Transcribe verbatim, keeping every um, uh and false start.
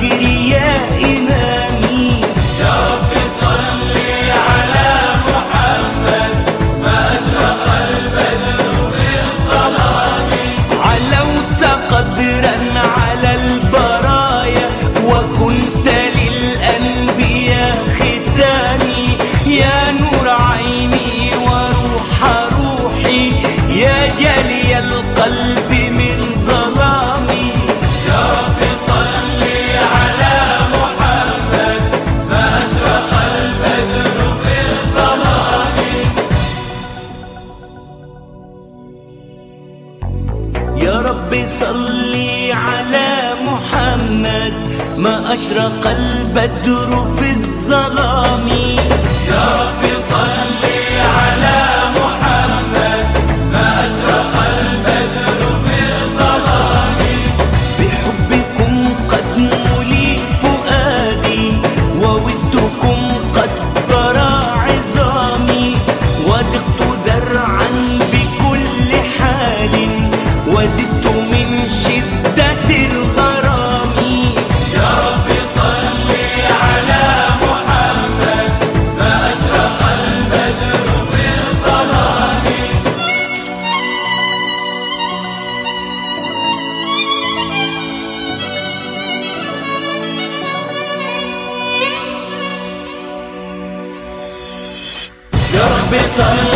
فكري يا إمامي. يا رب صل على محمد ما أشرق البدر بالظلام. علوت قدرا على البرايا وكنت للأنبياء ختامي. يا نور عيني وروح روحي يا جلي القلب من ظلامي. يا رب صل على محمد ما أشرق البدر بالظلام. يا رب صلي على محمد ما أشرق البدر في الظلام. يا رب صل على محمد ما أشرق البدر بالظلام. بحبكم قد ملي فؤادي وودكم قد برى عظامي. وضقت ذرعا بكل حال وزدت من شدة الغرام. يا رب صل على محمد ما أشرق البدر بالظلام. يا رب صل